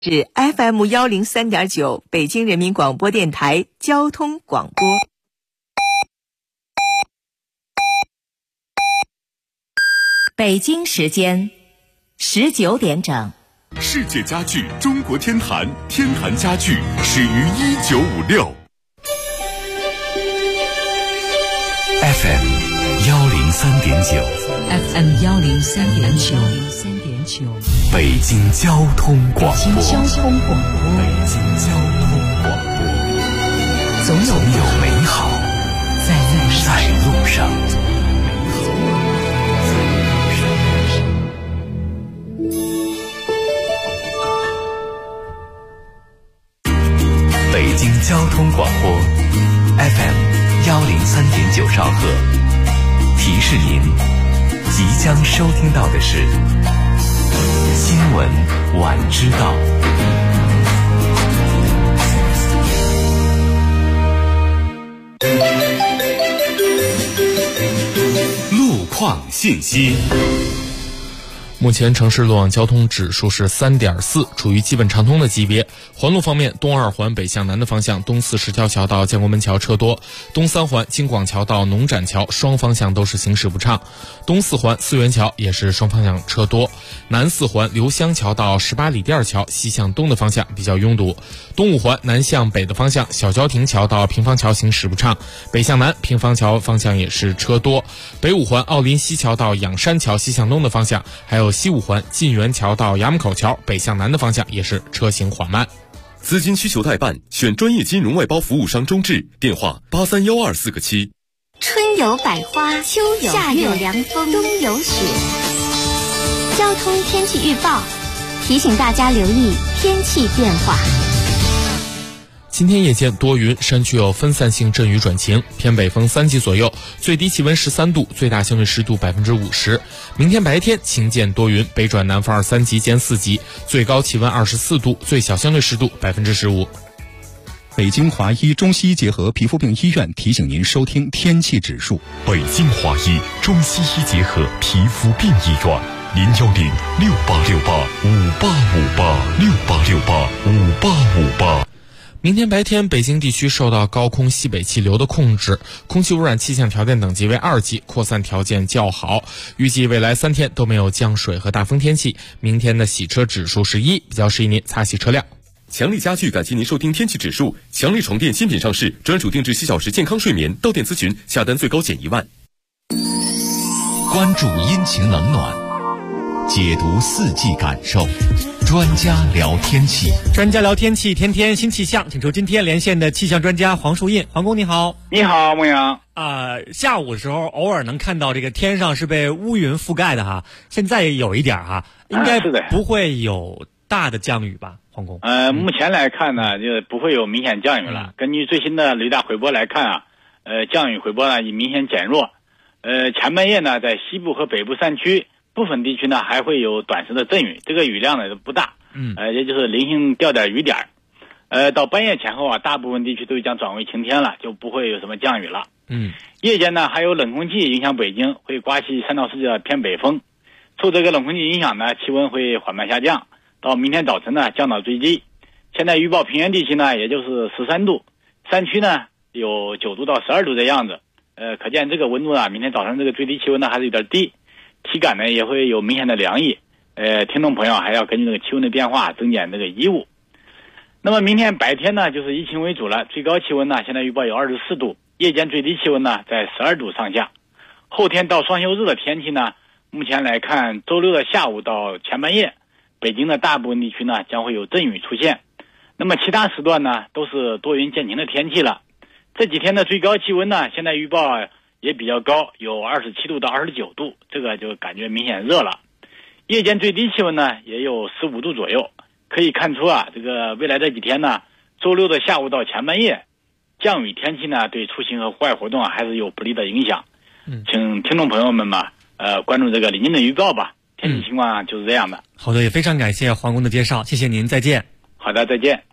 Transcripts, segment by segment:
是 FM103.9 北京人民广播电台交通广播。北京时间19点整。 世界家具中国天坛，天坛家具始于1956。FM 103.9 FM 103.9 北京交通广播。 北京交通广播，总有美好在路上。 北京交通广播 FM 103.9兆赫，提示您即将收听到的是新闻晚知道。路况信息。 目前城市路网交通指数是 3.4， 处于基本畅通的级别。环路方面，东二环北向南的方向，东四十条桥到建国门桥车多；东三环京广桥到农展桥双方向都是行驶不畅；东四环四元桥也是双方向车多；南四环刘湘桥到18里店桥西向东的方向比较拥堵；东五环南向北的方向，小郊亭桥到平房桥行驶不畅，北向南平房桥方向也是车多；北五环奥林西桥到仰山桥西向东的方向，还有西五环晋源桥到衙门口桥北向南的方向也是车行缓慢。 资金需求代办，选专业金融外包服务商中智，电话831247个7。 春有百花，秋有夏有凉风，冬有雪。交通天气预报提醒大家留意天气变化。 今天夜间多云，山区有分散性阵雨转晴，偏北风3级左右，最低气温13度，最大相对湿度50%。明天白天晴间多云，北转南风2、3级兼4级，最高气温24度，最小相对湿度15%。 北京华医中西医结合皮肤病医院提醒您收听天气指数。 北京华医中西医结合皮肤病医院，0106868585858，668685858。 明天白天，北京地区受到高空西北气流的控制，空气污染气象条件等级为2级，扩散条件较好。预计未来3天都没有降水和大风天气。明天的洗车指数是1，比较适宜您擦洗车辆。 强力家具感谢您收听天气指数。强力床垫新品上市，专属定制7小时健康睡眠，到店咨询，下单最高减1万。 关注阴晴冷暖，解读4季感受。专家聊天气， 专家聊天气，天天新气象，请出今天连线的气象专家黄树印。黄工你好。 你好，牧羊。 下午的时候偶尔能看到这个天上是被乌云覆盖的哈，现在有一点哈，应该不会有大的降雨吧，黄工？ 目前来看呢，就不会有明显降雨了。根据最新的雷达回波来看啊，降雨回波呢已明显减弱。前半夜呢，在西部和北部山区部分地区呢还会有短时的阵雨，这个雨量呢不大，也就是零星掉点雨点。到半夜前后啊，大部分地区都将转为晴天了，就不会有什么降雨了。夜间呢还有冷空气影响北京，会刮起3到4级的偏北风。受这个冷空气影响呢，气温会缓慢下降，到明天早晨呢降到最低。现在预报平原地区呢也就是13度，山区呢有9度到12度的样子。可见这个温度呢，明天早上这个最低气温呢还是有点低。体感呢也会有明显的凉意，听众朋友还要根据这个气温的变化增减这个衣物。那么明天白天呢就是以晴为主了，最高气温呢现在预报有24度，夜间最低气温呢在12度上下。后天到双休日的天气呢，目前来看周六的下午到前半夜，北京的大部分地区呢将会有阵雨出现，那么其他时段呢都是多云见晴的天气了。这几天的最高气温呢现在预报也比较高，有27度到29度，这个就感觉明显热了。夜间最低气温呢也有15度左右，可以看出啊，这个未来这几天呢，周六的下午到前半夜，降雨天气呢对出行和户外活动还是有不利的影响。请听众朋友们嘛，关注这个临近的预报吧，天气情况就是这样的。 好的，也非常感谢黄工的介绍，谢谢您，再见。 好的，再见。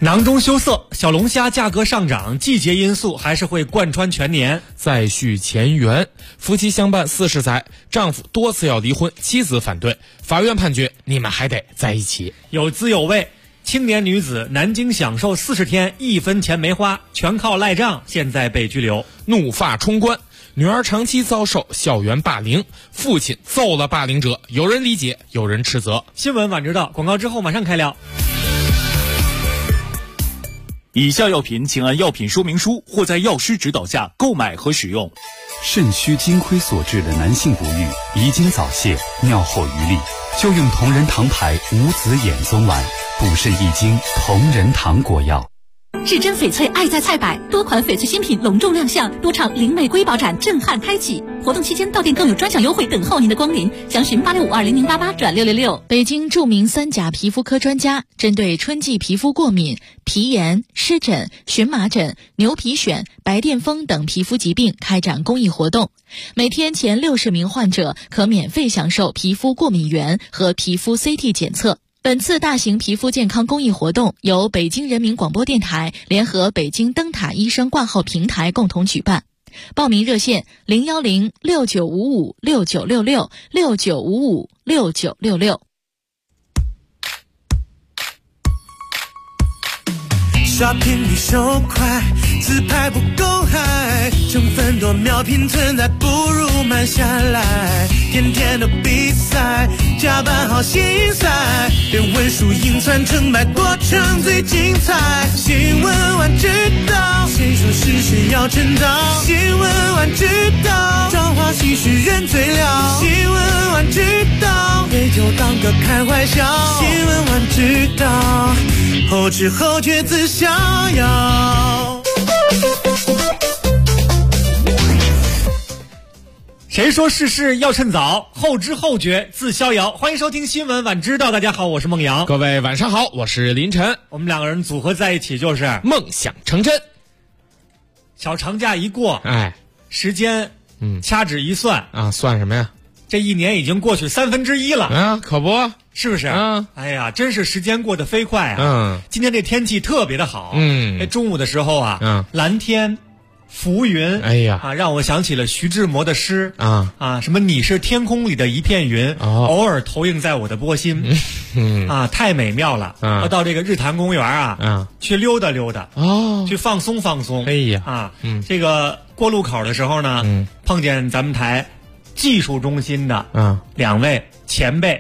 囊中羞涩，小龙虾价格上涨，季节因素还是会贯穿全年。 再续前缘，夫妻相伴40载，丈夫多次要离婚，妻子反对，法院判决你们还得在一起。 有滋有味，青年女子南京享受40天1分钱没花，全靠赖账，现在被拘留。 怒发冲冠，女儿长期遭受校园霸凌，父亲揍了霸凌者，有人理解，有人斥责。 新闻晚知道，广告之后马上开聊。 以下药品请按药品说明书或在药师指导下购买和使用。 肾虚金亏所致的男性不育、遗精早泄、尿后余力，就用同仁堂牌无籽眼松丸补肾益精同仁堂果药。 至臻翡翠爱在菜百，多款翡翠新品隆重亮相，多场灵美瑰宝展震撼开启。活动期间到店更有专享优惠等候您的光临，详询86520088转666。 北京著名3甲皮肤科专家针对春季皮肤过敏、皮炎、湿疹、荨麻疹、牛皮癣、白癜风等皮肤疾病开展公益活动，每天前60名患者可免费享受皮肤过敏原和皮肤 CT 检测。本次大型皮肤健康公益活动由北京人民广播电台联合北京灯塔医生挂号平台共同举办。报名热线01069556966 69556966。 刷屏比手快，自拍不够嗨，成分多秒拼存在，不如慢下来。天天的比赛，加班好心塞，别问输赢算成败，过程最精彩。新闻晚知道，谁说事实要趁早？新闻晚知道，朝花夕拾人最了。新闻晚知道，杯酒当歌开怀笑。新闻晚知道，后知后觉自逍遥。 谁说事事要趁早？后知后觉自逍遥。欢迎收听新闻晚知道，大家好，我是孟阳。 各位晚上好，我是林晨。 我们两个人组合在一起就是梦想成真。 小长假一过，时间掐指一算啊，算什么呀？ 这一年已经过去1/3了啊，可不是不是？哎呀，真是时间过得飞快啊！ 今天这天气特别的好，中午的时候啊， 蓝天浮云， 哎呀让我想起了徐志摩的诗什么你是天空里的一片云，偶尔投影在我的波心，太美妙了。要到这个日坛公园去溜达溜达，去放松放松。 哎呀这个过路口的时候呢，碰见咱们台技术中心的2位前辈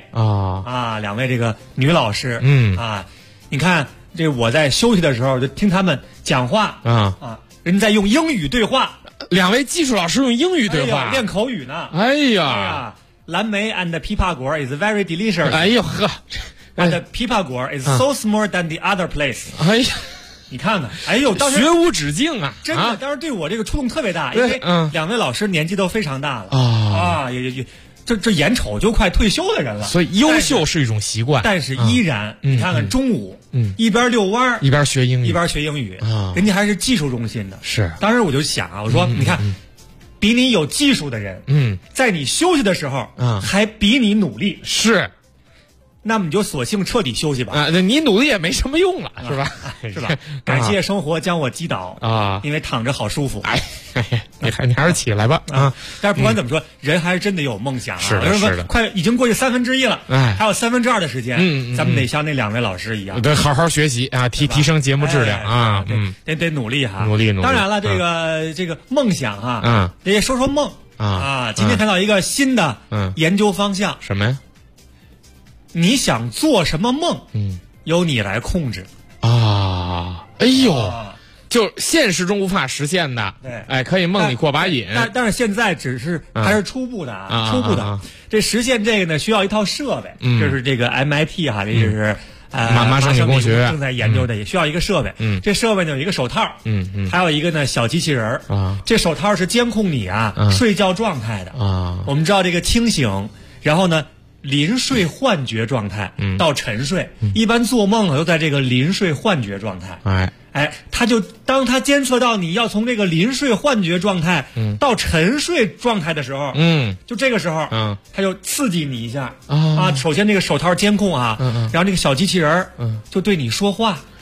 2位这个女老师你看这我在休息的时候就听他们讲话人在用英语对话 ，2位技术老师用英语对话， 练口语呢。 哎呀， 蓝莓 and 枇杷果 is very delicious。 哎呦呵 ，and 枇杷果 is so small than the other place。 哎呀， 你看看，哎呦，当时学无止境啊！ 真的，当时对我这个触动特别大，因为2位老师年纪都非常大了也。这眼瞅就快退休的人了， 所以优秀是一种习惯， 但是依然你看看中午一边遛弯一边学英语，人家还是技术中心的。 是， 当时我就想我说你看比你有技术的人在你休息的时候还比你努力， 是， 那么你就索性彻底休息吧你努力也没什么用了，是吧？ 是吧？感谢生活将我击倒因为躺着好舒服。 你还是起来吧但是不管怎么说，人还是真得有梦想是的， 快已经过去1/3了，还有2/3的时间，咱们得像那2位老师一样， 对，好好学习提升节目质量得努力努力。 当然了，这个梦想得说说梦今天看到一个新的研究方向， 什么呀？ 你想做什么梦由你来控制哎呦就现实中无法实现的， 对， 可以梦里过把瘾， 但是现在只是还是初步的初步的。这实现这个呢，需要一套设备，就是这个 MIT 这是麻省理工学院正在研究的，也需要一个设备。这设备呢有一个手套，还有一个呢小机器人这手套是监控你睡觉状态的我们知道这个清醒，然后呢临睡幻觉状态到沉睡，一般做梦都在这个临睡幻觉状态。当他监测到你要从这个临睡幻觉状态到沉睡状态的时候，就这个时候，他就刺激你一下首先这个手套监控然后这个小机器人就对你说话，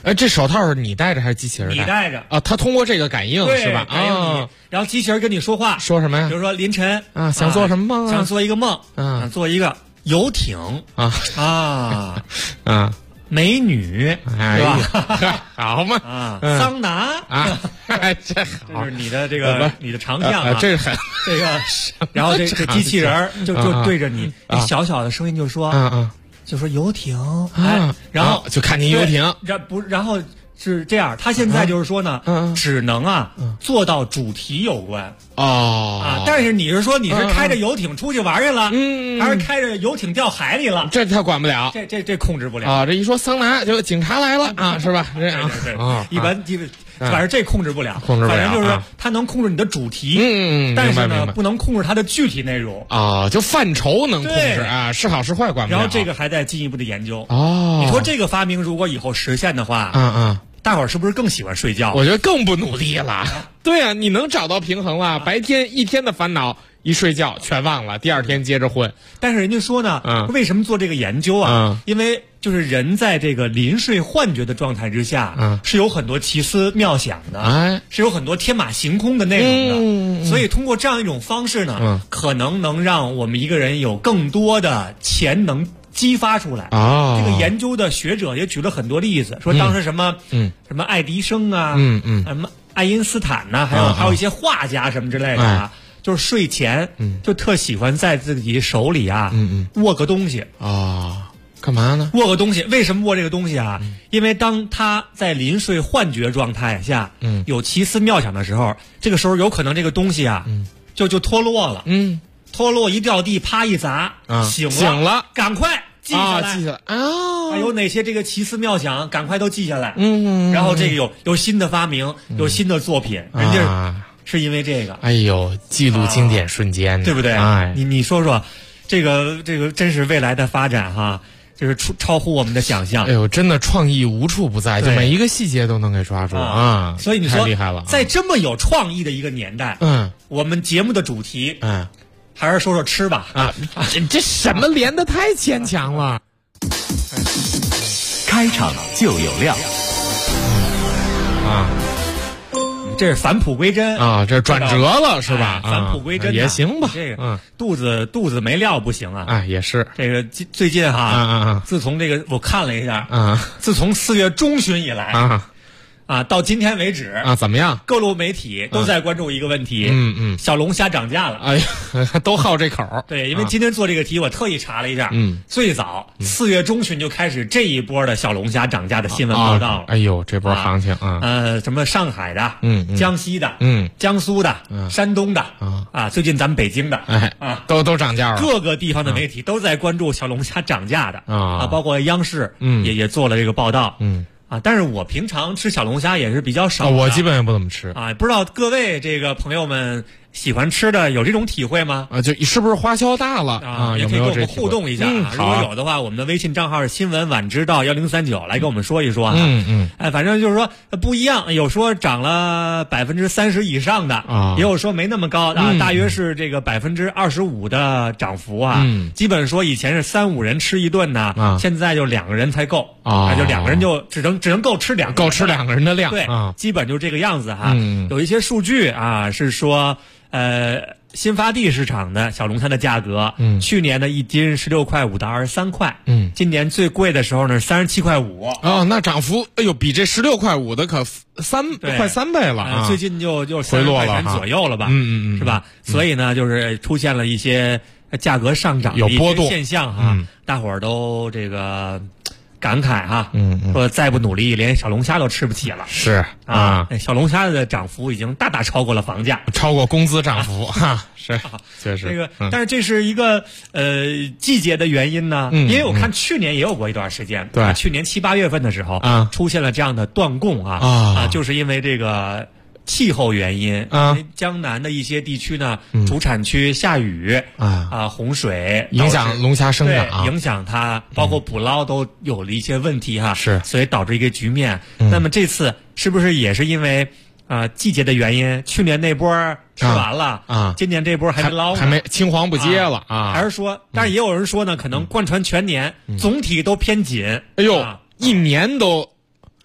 这手套是你戴着还是机器人戴？ 你戴着啊，它通过这个感应是吧？ 感应你，然后机器人跟你说话， 说什么呀？ 比如说凌晨啊，想做什么梦啊？ 想做一个梦，想做一个游艇啊，美女， 哎呀，好嘛桑拿啊，这好， 这是你的这个你的长项啊， 这是很这个，然后这机器人就对着你小小的声音就说，就说游艇，然后就看见游艇， 然后是这样，他现在就是说呢，只能做到主题有关但是你是说你是开着游艇出去玩去了，还是开着游艇掉海里了？ 这他管不了， 这控制不了啊！这一说桑拿就警察来了啊，是吧？这样一般反正这控制不了， 反正就是它能控制你的主题，但是呢不能控制它的具体内容啊，就范畴能控制啊，是好是坏管不了。 然后这个还在进一步的研究你说这个发明如果以后实现的话，大伙儿是不是更喜欢睡觉？ 我觉得更不努力了。对啊，你能找到平衡了，白天一天的烦恼一睡觉全忘了，第二天接着混。 但是人家说呢，为什么做这个研究啊？因为就是人在这个临睡幻觉的状态之下，是有很多奇思妙想的，是有很多天马行空的内容的，所以通过这样一种方式呢，可能能让我们一个人有更多的潜能激发出来这个研究的学者也举了很多例子，说当时什么什么爱迪生啊，什么爱因斯坦呐，还有一些画家什么之类的就是睡前就特喜欢在自己手里握个东西干嘛呢？ 握个东西，为什么握这个东西啊？因为当他在临睡幻觉状态下有奇思妙想的时候，这个时候有可能这个东西就脱落了，脱落一掉地，啪一砸，醒了，赶快记下来，有哪些这个奇思妙想，赶快都记下来，然后这个有新的发明，有新的作品，人家是因为这个， 哎呦，记录经典瞬间， 对不对？你说说，这个真是未来的发展哈，就是超乎我们的想象。 哎呦，真的创意无处不在，就每一个细节都能给抓住所以你说太厉害了， 在这么有创意的一个年代，我们节目的主题，还是说说吃吧这什么连得太牵强了。 开场就有料这是返璞归真这转折了是吧？ 返璞归真也行吧。 这个肚子没料不行也是这个最近自从这个我看了一下自从4月中旬以来到今天为止怎么样？ 各路媒体都在关注一个问题，小龙虾涨价了。 哎呀，都好这口。 对，因为今天做这个题，我特意查了一下，最早4月中旬就开始这一波的小龙虾涨价的新闻报道了。 哎呦，这波行情什么上海的，江西的，江苏的，山东的，最近咱们北京的， 都涨价了。 各个地方的媒体都在关注小龙虾涨价的包括央视也做了这个报道。但是我平常吃小龙虾也是比较少的， 我基本也不怎么吃不知道各位这个朋友们喜欢吃的有这种体会吗？ 就是不是花销大了也可以跟我们互动一下如果有的话，我们的微信账号是新闻晚知道1039，来跟我们说一说反正就是说不一样，有说涨了30%以上的也有说没那么高大约是这个25%的涨幅基本说以前是3-5人吃一顿呢现在就2个人才够就2个人就只能够吃2 个人的量， 对基本就这个样子有一些数据是说新发地市场的小龙虾的价格去年的1斤16.5块到23块今年最贵的时候呢37.5块那涨幅比这16.5块的可快3倍了最近就回落了左右了吧是吧？所以呢就是出现了一些价格上涨的一些现象大伙儿都这个感慨说再不努力连小龙虾都吃不起了。 是小龙虾的涨幅已经大大超过了房价， 超过工资涨幅是确实这个但是这是一个季节的原因呢因为我看去年也有过一段时间对去年7、8月份的时候出现了这样的断供就是因为这个气候原因江南的一些地区呢主产区下雨洪水影响龙虾生长影响它包括捕捞都有了一些问题是所以导致一个局面那么这次是不是也是因为季节的原因去年那波吃完了今年这波还没捞呢还没青黄不接了还是说但是也有人说呢可能贯穿全年总体都偏紧哎呦一年都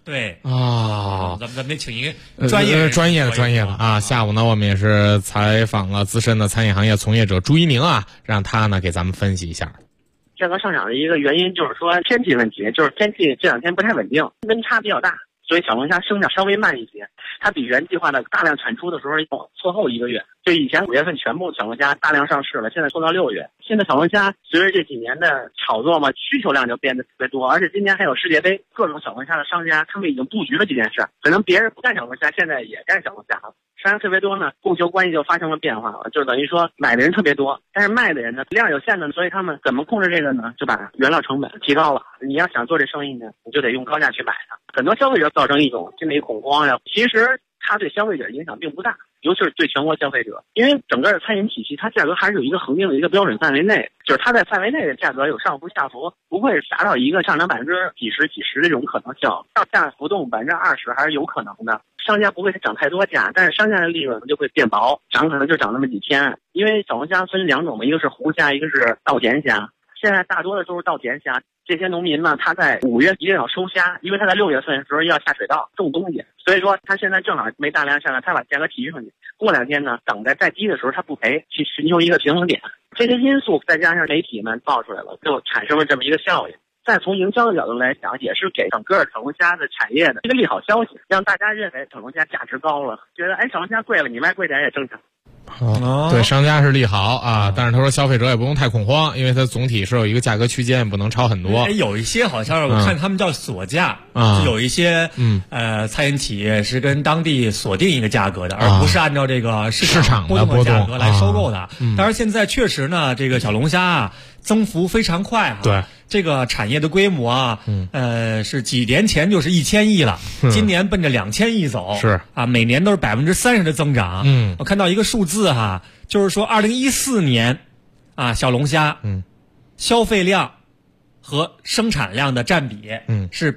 对啊， 咱们得请一个专业的啊。下午呢，我们也是采访了资深的餐饮行业从业者朱一鸣啊，让他呢给咱们分析一下。 价格上涨的一个原因就是说天气问题，就是天气这2天不太稳定，温差比较大，所以小龙虾生长稍微慢一些。它比原计划的大量产出的时候错后1个月，就以前5月份全部小龙虾大量上市了，现在拖到6月。现在小龙虾随着这几年的炒作嘛，需求量就变得特别多，而且今年还有世界杯，各种小龙虾的商家他们已经布局了这件事，可能别人不干小龙虾，现在也干小龙虾了。商家特别多呢，供求关系就发生了变化了，就等于说买的人特别多，但是卖的人呢量有限的，所以他们怎么控制这个呢？就把原料成本提高了。你要想做这生意呢，你就得用高价去买它。很多消费者造成一种心理恐慌呀，其实它对消费者影响并不大，尤其是对全国消费者，因为整个的餐饮体系它价格还是有一个恒定的一个标准范围内，就是它在范围内的价格有上浮下浮，不会达到一个上涨几十这种可能性，上下浮动20%还是有可能的。商家不会涨太多价，但是商家的利润就会变薄，涨可能就涨那么几千。因为小龙虾分2种嘛，一个是湖虾，一个是稻田虾。现在大多的都是稻田虾，这些农民呢，他在5月一定要收虾，因为他在6月份的时候要下水稻种东西，所以说他现在正好没大量下来，他把价格提上去。过2天呢，等在再低的时候他不赔，去寻求一个平衡点。这些因素再加上媒体们爆出来了，就产生了这么一个效应。再从营销的角度来讲，也是给整个小龙虾的产业的一个利好消息，让大家认为小龙虾价值高了，觉得小龙虾贵了，你卖贵点也正常。 对商家是利好啊，但是他说消费者也不用太恐慌，因为它总体是有一个价格区间，也不能超很多。 有一些好像我看他们叫锁价就有一些餐饮企业是跟当地锁定一个价格的，而不是按照这个市场波动的价格来收购的。当然现在确实呢，这个小龙虾啊增幅非常快啊。 对。 这个产业的规模啊，是几年前就是1000亿了，今年奔着2000亿走， 是啊，每年都是30%的增长。我看到一个数字哈，就是说2014年，啊，小龙虾，消费量和生产量的占比，是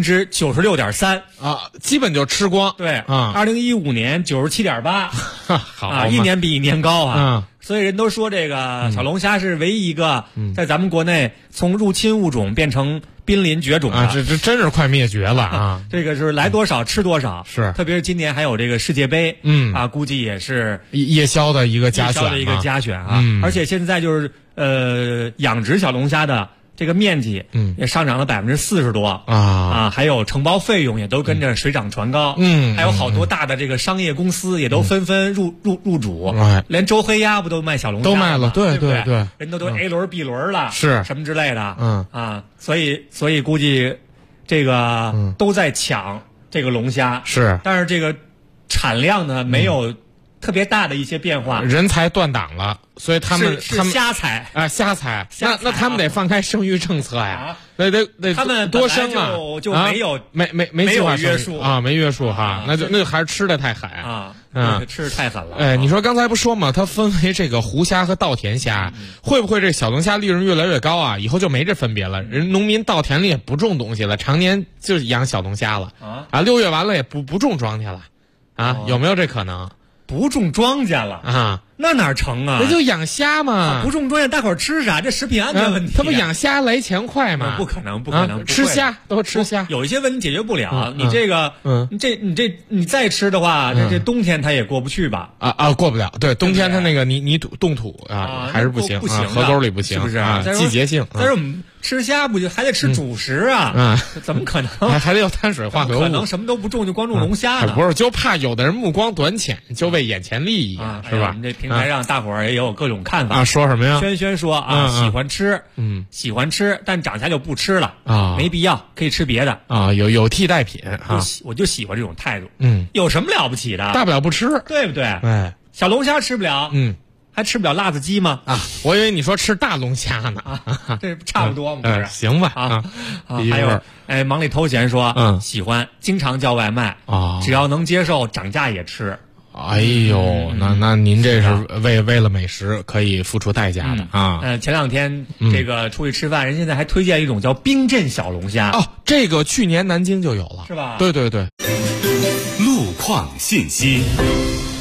96.3% 啊，基本就吃光。 对啊，2015年97.8%， 好啊，一年比一年高啊。所以人都说这个小龙虾是唯一一个在咱们国内从入侵物种变成濒临绝种的啊，这真是快灭绝了啊！ 这个是来多少吃多少， 是特别是今年还有这个世界杯，啊，估计也是夜宵的一个加选啊，而且现在就是养殖小龙虾的这个面积，也上涨了40%多啊，还有承包费用也都跟着水涨船高，还有好多大的这个商业公司也都纷纷入主，连周黑鸭不都卖小龙虾都卖了，对对，人都 A 轮 B 轮了， 是什么之类的，啊，所以估计这个都在抢这个龙虾， 是， 但是这个产量呢没有特别大的一些变化， 人才断档了，所以他们瞎采啊，瞎采。那他们得放开生育政策呀，得他们多生啊， 就没有没有约束啊，没约束哈，那就还是吃的太狠啊，吃的太狠了。 哎，你说刚才不说嘛，它分为这个湖虾和稻田虾，会不会这小龙虾利润越来越高啊？以后就没这分别了，人农民稻田里也不种东西了，常年就养小龙虾了啊，6月完了也不种庄稼了啊，有没有这可能？ 不种庄稼了啊， 那哪成啊？ 那就养虾嘛， 不种庄稼，大伙儿吃啥？这食品安全问题。 他不养虾来钱快吗？ 不可能， 吃虾都吃虾。 有一些问题解决不了，你这个，你再吃的话，这冬天它也过不去吧？ 过不了。对，冬天它那个泥土冻土啊，还是不行，河沟里不行， 是不是啊？季节性。 但是我们吃虾不就还得吃主食啊？怎么可能？ 还得有碳水化合物。 可能什么都不种就光种龙虾呢？ 不是，就怕有的人目光短浅，就为眼前利益，是吧？ 我们这平台上大伙儿也有各种看法啊。说什么呀？ 轩说啊，喜欢吃，但长下就不吃了啊，没必要，可以吃别的啊，有替代品啊。 我就喜欢这种态度，有什么了不起的？ 大不了不吃， 对不对？ 哎， 小龙虾吃不了，还吃不了辣子鸡吗？ 啊，我以为你说吃大龙虾呢， 这差不多嘛， 行吧啊。还有忙里偷闲说，喜欢经常叫外卖啊，只要能接受涨价也吃。 哎呦，那您这是为了美食可以付出代价的啊！ 前2天这个出去吃饭，人现在还推荐一种叫冰镇小龙虾哦，这个去年南京就有了， 是吧？ 对。 路况信息。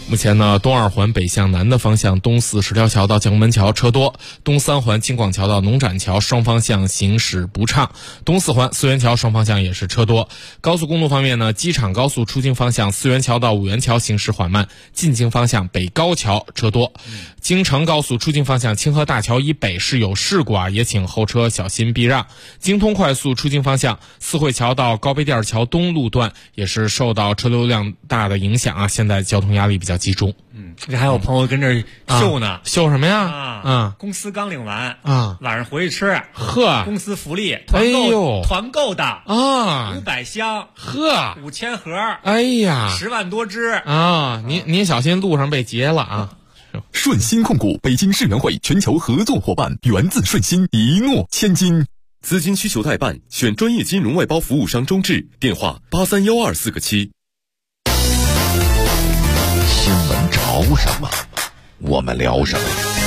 目前呢，东二环北向南的方向，东四十条桥到建国门桥车多；东三环京广桥到农展桥双方向行驶不畅；东四环四元桥双方向也是车多。高速公路方面呢，机场高速出京方向四元桥到五元桥行驶缓慢，进京方向北高桥车多。京承高速出京方向清河大桥以北是有事故啊，也请后车小心避让。京通快速出京方向四惠桥到高碑店桥东路段也是受到车流量大的影响啊，现在交通压力比较集中。 这还有朋友跟这儿秀呢， 秀什么呀？ 公司刚领完啊， 晚上回去吃， 呵， 公司福利团购的啊 ，500箱， 呵 ，5000盒， 哎呀 ，10万多只啊！您小心路上被劫了啊！ 顺鑫控股北京世园会全球合作伙伴，源自顺鑫，一诺千金。 资金需求代办，选专业金融外包服务商中智，电话831247个7。 新闻潮什么，我们聊什么。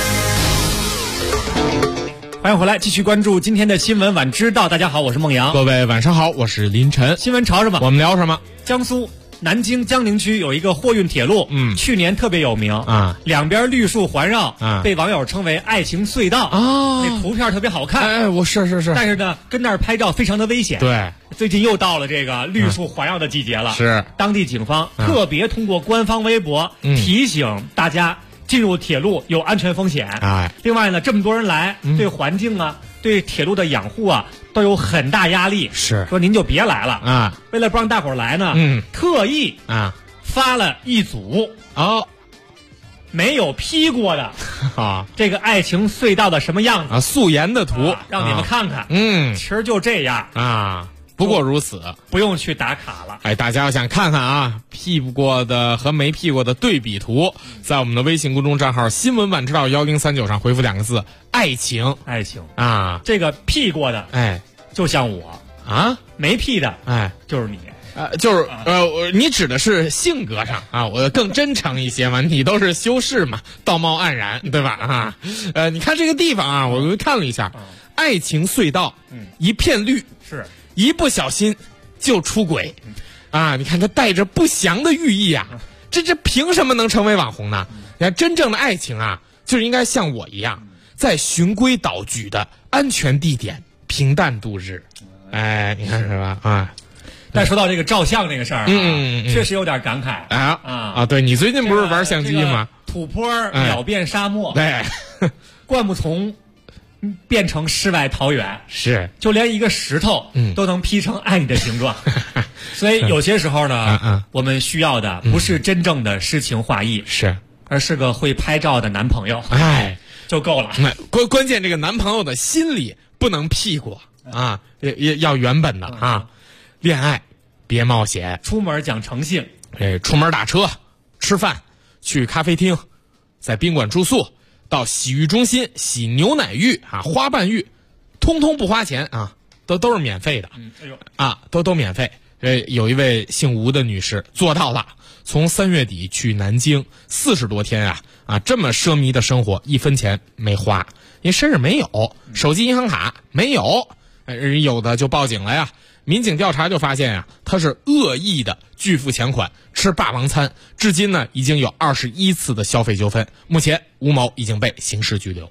欢迎回来，继续关注今天的新闻晚知道。大家好，我是孟阳。 各位晚上好，我是林晨。 新闻潮什么？ 我们聊什么？ 江苏南京江宁区有一个货运铁路，去年特别有名啊，两边绿树环绕啊，被网友称为爱情隧道啊，那图片特别好看。 哎，我是， 但是呢，跟那儿拍照非常的危险。 对， 最近又到了这个绿树环绕的季节了。 是， 当地警方特别通过官方微博提醒大家进入铁路有安全风险。 哎， 另外呢，这么多人来，对环境啊，对铁路的养护啊，都有很大压力。 是， 说您就别来了啊！ 为了不让大伙儿来呢，特意发了一组没有 P 过的这个爱情隧道的什么样子啊，素颜的图， 让你们看看。其实就这样啊。不过如此， 不用去打卡了。 哎，大家要想看看啊，P 过的和没 P 过的对比图，在我们的微信公众账号新闻晚知道1039上回复2个字爱情啊。 这个 P 过的哎， 就像我啊， 没 P 的哎， 就是你。 你指的是性格上啊，我更真诚一些嘛，你都是修饰嘛，道貌岸然，对吧？你看这个地方啊，我看了一下，爱情隧道，一片绿， 是一不小心就出轨，啊，你看它带着不祥的寓意啊，这凭什么能成为网红呢？你看真正的爱情啊，就是应该像我一样，在循规蹈矩的安全地点平淡度日。哎，你看是吧？啊。 但说到这个照相这个事儿确实有点感慨啊！对，你最近不是玩相机吗？ 土坡秒变沙漠， 对， 灌木丛变成世外桃源， 是， 就连一个石头都能劈成爱你的形状。所以有些时候呢，我们需要的不是真正的诗情画意， 是， 而是个会拍照的男朋友， 哎， 就够了。 关键这个男朋友的心里不能屁过啊，要原本的啊。恋爱别冒险， 出门讲诚信。 出门打车、吃饭、去咖啡厅、在宾馆住宿、到洗浴中心洗牛奶浴啊、花瓣浴，通通不花钱啊，都是免费的。都免费。有一位姓吴的女士做到了，从3月底去南京40多天啊，这么奢靡的生活1分钱没花，因为身上没有，手机银行卡没有，有的就报警了呀。民警调查就发现他是恶意的拒付钱款，吃霸王餐，至今呢已经有21次的消费纠纷。目前吴某已经被刑事拘留。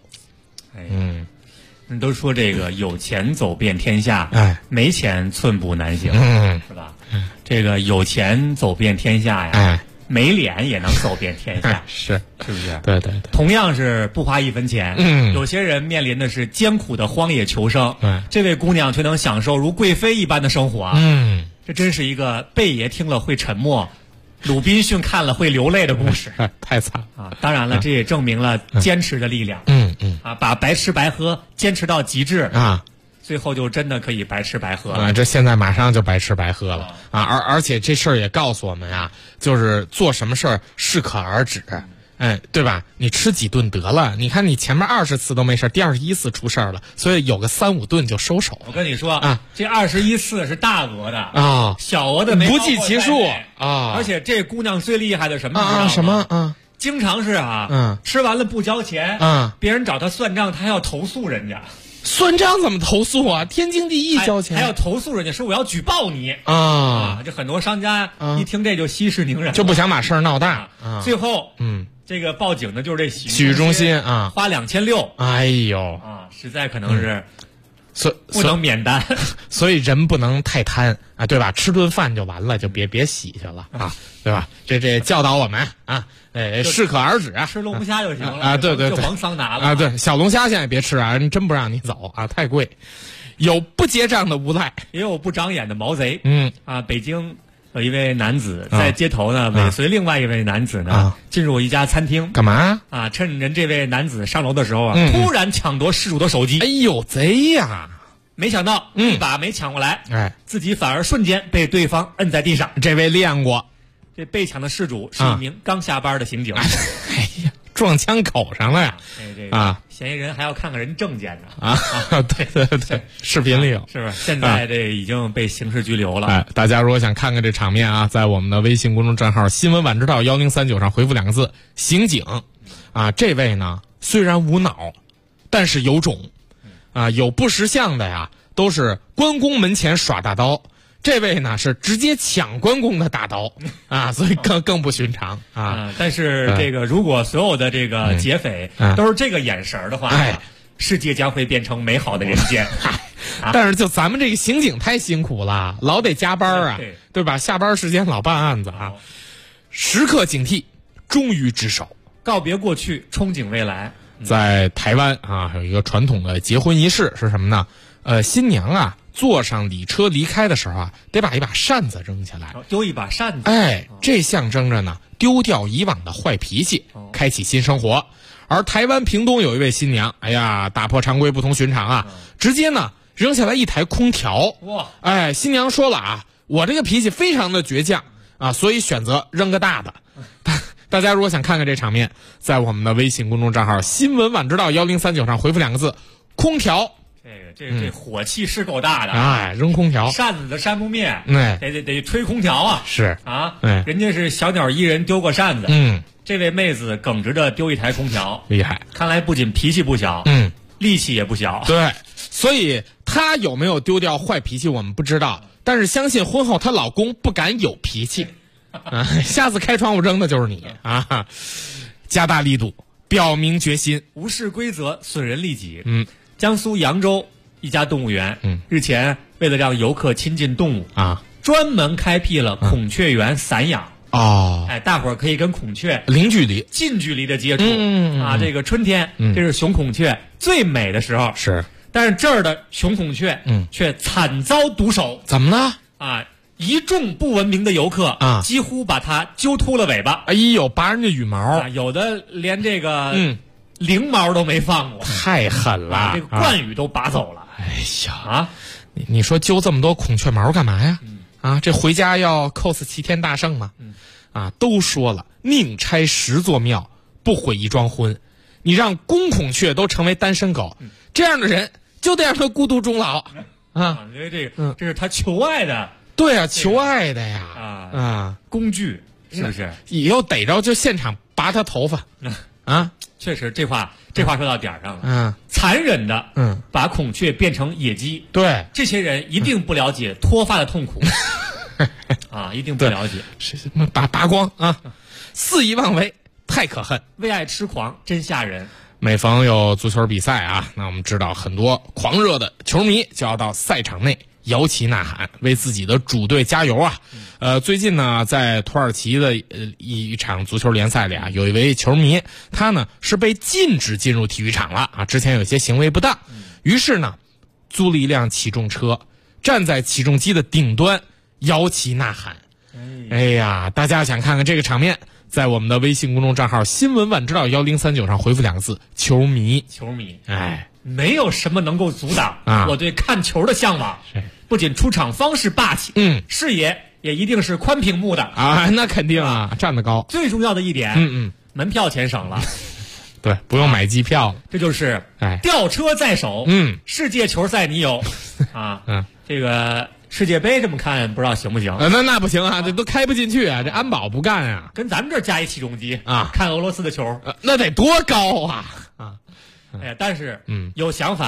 人都说这个有钱走遍天下，没钱寸步难行，是吧？这个有钱走遍天下呀，没脸也能走遍天下， 是不是？ 对。 同样是不花1分钱，有些人面临的是艰苦的荒野求生，这位姑娘却能享受如贵妃一般的生活，这真是一个贝爷听了会沉默，鲁滨逊看了会流泪的故事， 太惨啊！当然了，这也证明了坚持的力量，把白吃白喝坚持到极致啊。最后就真的可以白吃白喝了这现在马上就白吃白喝了而且这事儿也告诉我们就是做什么事儿适可而止，对吧？你吃几顿得了，你看你前面20次都没事，第21次出事儿了，所以有个3-5顿就收手。 我跟你说这21次是大额的小额的没不计其数而且这姑娘最厉害的什么经常是吃完了不交钱别人找她算账，她还要投诉人家。 算账怎么投诉啊？天经地义交钱， 还要投诉人家说我要举报你啊！ 这很多商家一听这就息事宁人， 就不想把事儿闹大。 最后，这个报警的就是这洗浴中心啊， 花2600。 哎呦啊，实在可能是。 不能免单， 所以人不能太贪啊，对吧？吃顿饭就完了，就别洗去了啊，对吧？这教导我们啊，适可而止啊， 吃龙虾就行了啊，对， 就甭桑拿了啊，对，小龙虾现在别吃啊，人真不让你走啊，太贵。有不结账的无赖， 也有不长眼的毛贼。北京有一位男子在街头呢，尾随另外一位男子呢，进入一家餐厅， 干嘛啊？趁人这位男子上楼的时候啊，突然抢夺事主的手机。 哎呦，贼呀！ 没想到一把没抢过来，自己反而瞬间被对方摁在地上。 这位练过， 这被抢的事主是一名刚下班的刑警。 哎呀，撞枪口上了呀！啊， 嫌疑人还要看看人证件呢。 啊，对，视频里有， 是不是？现在这已经被刑事拘留了。 大家如果想看看这场面啊，在我们的微信公众账号新闻晚知道1039上回复2个字“刑警”。啊，这位呢虽然无脑，但是有种。啊，有不识相的呀，都是关公门前耍大刀。这位呢是直接抢关公的大刀啊，所以更不寻常啊。 但是这个如果所有的这个劫匪都是这个眼神的话，世界将会变成美好的人间。 但是就咱们这个刑警太辛苦了，老得加班啊，对吧？下班时间老办案子啊，时刻警惕，忠于职守， 告别过去，憧憬未来。 在台湾啊，有一个传统的结婚仪式是什么呢？新娘啊坐上礼车离开的时候啊，得把一把扇子扔下来， 丢一把扇子。 这象征着呢丢掉以往的坏脾气，开启新生活。而台湾屏东有一位新娘，哎呀，打破常规，不同寻常啊，直接呢扔下来一台空调。哇！新娘说了啊，我这个脾气非常的倔强啊，所以选择扔个大的。大家如果想看看这场面，在我们的微信公众账号新闻晚知道1039上回复2个字“空调”。 这火气是够大的扔空调， 扇子的扇不灭，得吹空调啊！ 是啊，人家是小鸟依人丢过扇子，这位妹子耿直着丢一台空调， 厉害！ 看来不仅脾气不小，力气也不小。 对，所以她有没有丢掉坏脾气我们不知道，但是相信婚后她老公不敢有脾气。下次开窗户扔的就是你啊！加大力度，表明决心， 无视规则，损人利己。江苏扬州一家动物园，日前为了让游客亲近动物啊，专门开辟了孔雀园散养。大伙儿可以跟孔雀零距离、 近距离的接触。这个春天，这是雄孔雀最美的时候。 是， 但是这儿的雄孔雀，却惨遭毒手。 怎么了？ 一众不文明的游客几乎把它揪秃了尾巴。 哎呦，拔人家羽毛， 有的连这个翎毛都没放过， 太狠了！ 这个冠羽都拔走了。 哎呀，你说揪这么多孔雀毛干嘛呀？这回家要 cos 齐天大圣吗？都说了，宁拆10座庙，不毁一桩婚。你让公孔雀都成为单身狗，这样的人就得让他孤独终老啊！ 因为这是他求爱的。 对啊，求爱的呀， 工具是不是？ 以后逮着就现场拔他头发， 确实，这话说到点儿上了。残忍的，把孔雀变成野鸡。 对， 这些人一定不了解脱发的痛苦，一定不了解。 是拔光啊，肆意妄为，太可恨， 为爱痴狂，真吓人。 每逢有足球比赛啊，那我们知道很多狂热的球迷就要到赛场内摇旗呐喊，为自己的主队加油啊！最近呢，在土耳其的一场足球联赛里啊，有一位球迷，他呢是被禁止进入体育场了啊，之前有些行为不当，于是呢，租了一辆起重车，站在起重机的顶端摇旗呐喊。哎呀，大家想看看这个场面，在我们的微信公众账号新闻晚知道1039上回复2个字“球迷”。 球迷，没有什么能够阻挡我对看球的向往。不仅出场方式霸气，视野也一定是宽屏幕的啊，那肯定啊，站得高。 最重要的一点，门票钱省了， 对，不用买机票， 这就是吊车在手。世界球赛你有这个世界杯这么看不知道行不行？ 那不行啊，这都开不进去啊，这安保不干啊。 跟咱们这儿加一起重机啊，看俄罗斯的球， 那得多高啊！ 但是有想法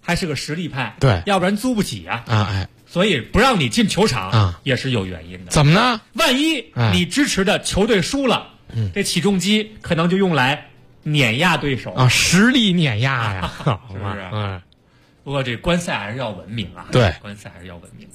还是个实力派， 对， 要不然租不起啊。 哎， 所以不让你进球场也是有原因的。 怎么呢？ 万一你支持的球队输了，这起重机可能就用来碾压对手啊，实力碾压呀， 是不是？不过这观赛还是要文明啊， 对， 观赛还是要文明。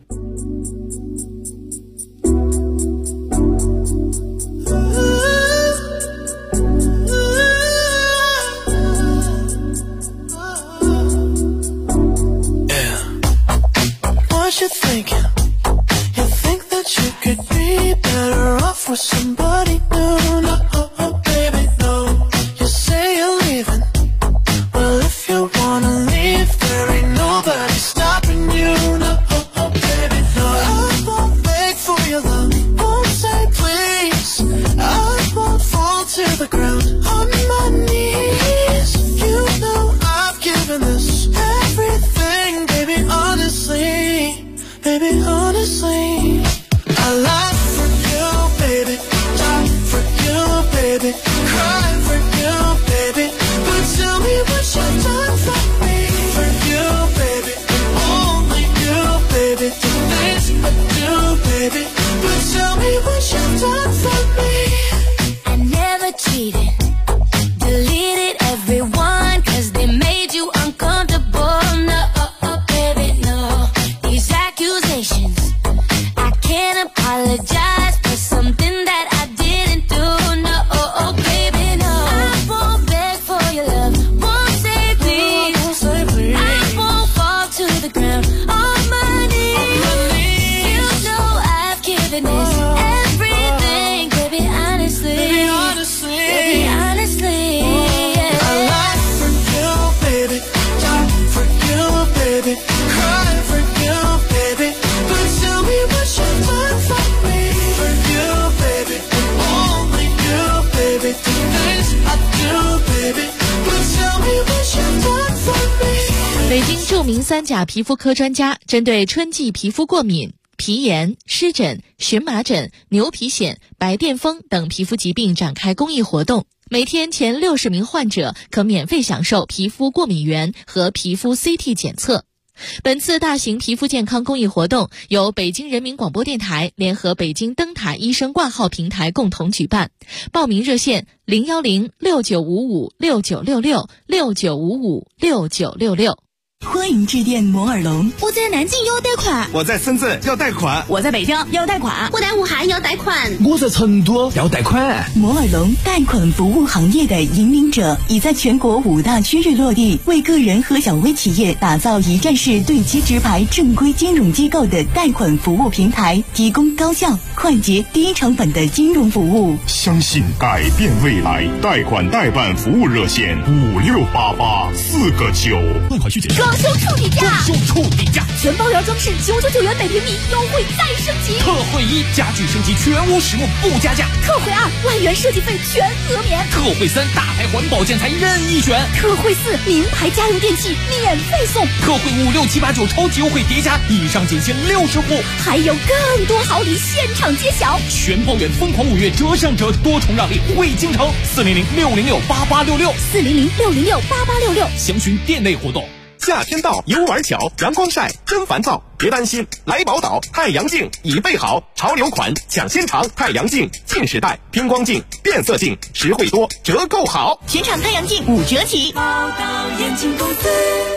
What you thinking? You think that you could be better off with somebody new? No, baby, no. You say you're leaving. Well, if you wanna leave, there ain't nobody stopping you. No, baby, no. I won't beg for your love, won't say please. I won't fall to the ground on my knees. You know I've given this everything, baby, honestly. Baby, honestly, I lie for you, baby, die for you, baby, cry for you, baby. But tell me what you've done for me, for you, baby, only you, baby. The things I do, baby. But tell me what you've done for me. I never cheated, deleted everyone 'cause they made you uncomfortable. No, baby, no. These accusations, I can't apologize for something that I didn't do. No, baby, no. I won't beg for your love, won't say please. I won't fall to the ground on my knees. You know I've given this everything, baby, honestly. Baby, honestly, yeah. I lie for you, baby, die for you, baby, cry for you, baby. But tell me what you've done for me, for you, baby, only you, baby. The things I do, baby. But tell me what you've done for me. 北京著名三甲皮肤科专家针对春季皮肤过敏、皮炎、湿疹、荨麻疹、牛皮癣、白癜风等皮肤疾病展开公益活动。每天前60名患者可免费享受皮肤过敏原和皮肤 CT 检测。本次大型皮肤健康公益活动由北京人民广播电台联合北京灯塔医生挂号平台共同举办。报名热线010-6955-6966，6955-6966。 欢迎致电摩尔龙。 我在南京要贷款， 我在深圳要贷款， 我在北京要贷款， 我在武汉要贷款， 我在成都要贷款。 摩尔龙贷款服务行业的引领者，已在全国5大区域落地，为个人和小微企业打造一站式对接直排正规金融机构的贷款服务平台，提供高效、快捷、低成本的金融服务。 相信改变未来，贷款代办服务热线5688-4个9。 贷款需检。 装修处理价， 装修处理价， 全包圆装饰999元每平米，优惠再升级。 特惠1，家具升级全屋实木不加价。 特惠2，万元设计费全额免。 特惠3，大牌环保建材任意选。 特惠4，名牌家用电器免费送。 特惠5、6、7、8、9超级优惠叠加，以上仅限60户， 还有更多好礼现场揭晓。 全包圆疯狂5月折上折，多重让利惠京城。400-606-8866，400-606-8866， 详询店内活动。 夏天到，游玩巧，阳光晒真烦躁，别担心，来宝岛太阳镜已备好，潮流款抢先尝，太阳镜近视带、偏光镜、变色镜，实惠多，折扣好， 全场太阳镜5折起。 宝岛眼镜公司。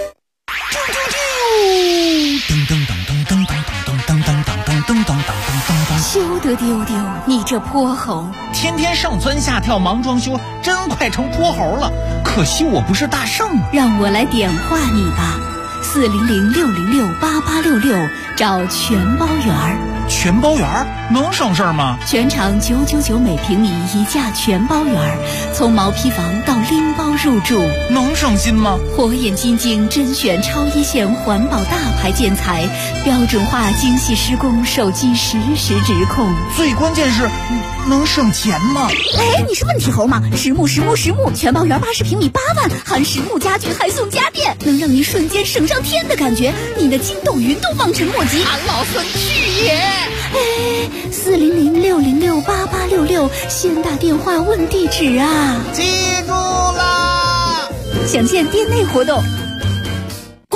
休得丢丢，你这泼猴！ 天天上蹿下跳忙装修，真快成泼猴了。可惜我不是大圣， 让我来点化你吧。400-606-8866，找全包圆儿。 全包圆儿能省事儿吗？ 全场999每平米一价全包圆儿，从毛坯房到拎包入住， 能省心吗？ 火眼金睛甄选超一线环保大牌建材，标准化精细施工，手机实时直控。 最关键是能省钱吗？ 哎，你是问题猴吗？实木全包圆80平米8万，含实木家具还送家电，能让你瞬间省上天的感觉，你的筋斗云都望尘莫及。 俺老孙去也！ 哎，400-606-8866，先打电话问地址啊！ 记住啦！ 详见店内活动。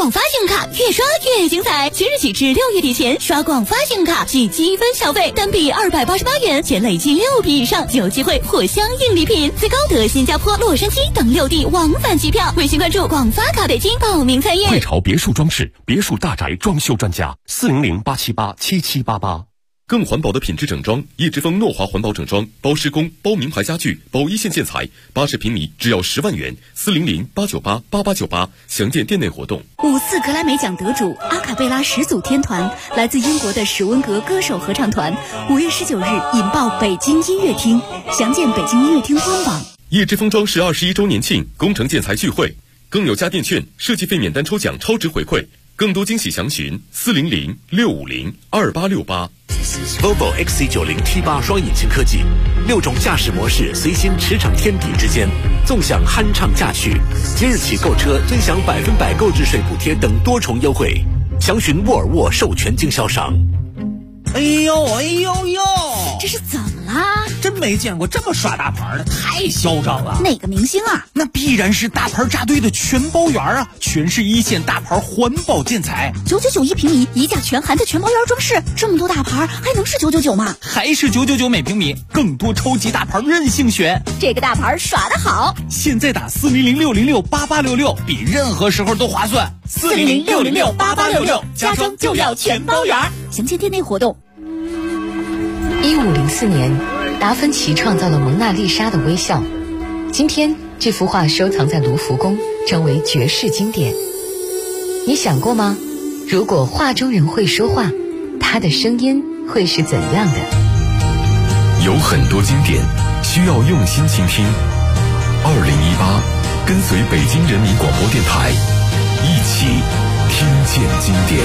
广发信用卡越刷越精彩，即日起至6月底前刷广发信用卡即积分消费，单笔288元，且累计6笔以上就有机会获相应礼品，最高得新加坡、洛杉矶等6地往返机票。微信关注广发卡北京报名参演。 汇潮别墅装饰，别墅大宅装修专家，400-878-7788。 更环保的品质整装，叶之峰诺华环保整装，包施工、包名牌家具、包一线建材，80平米只要10万元，400-898-8898，详见店内活动。 5次格莱美奖得主阿卡贝拉始祖天团，来自英国的史温格歌手合唱团，5月19日引爆北京音乐厅，详见北京音乐厅官网。 叶之峰装饰21周年庆工程建材聚会，更有家电券、设计费免单抽奖超值回馈，更多惊喜详询400-650-2868。 Volvo XC90 T8 双引擎科技，6种驾驶模式随心驰骋天地之间，纵享酣畅驾趣。即日起购车尊享100%购置税补贴等多重优惠，详询沃尔沃授权经销商。 哎呦哎呦呦， 这是怎么啦？ 真没见过这么耍大牌的，太嚣张了。 哪个明星啊？ 那必然是大牌扎堆的全包园啊，全是一线大牌环保建材 ，999一平米，一价全含的全包园装饰，这么多大牌还能是999吗？ 还是999每平米，更多超级大牌任性选。 这个大牌耍得好， 现在打400-606-8866，比任何时候都划算。 400-606-8866，家装就要全包园，详见店内活动。 1504年，达芬奇创造了蒙娜丽莎的微笑。今天，这幅画收藏在卢浮宫，成为绝世经典。你想过吗？如果画中人会说话，他的声音会是怎样的？ 有很多经典需要用心倾听。2018，跟随北京人民广播电台，一起听见经典。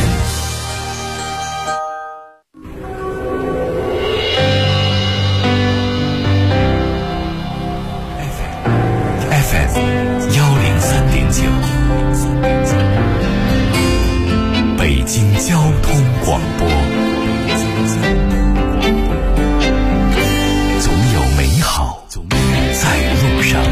北京交通广播，总有美好在路上。